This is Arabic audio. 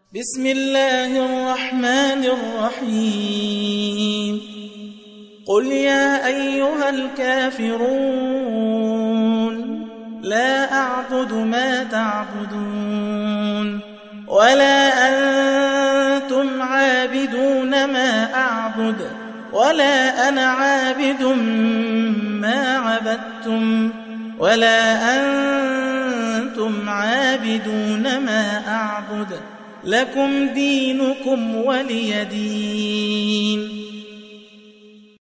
بسم الله الرحمن الرحيم قل يا أيها الكافرون لا أعبد ما تعبدون ولا أنتم عابدون ما أعبد ولا أنا عابد ما عبدتم ولا أنتم عابدون ما أعبد لكم دينكم ولي دين.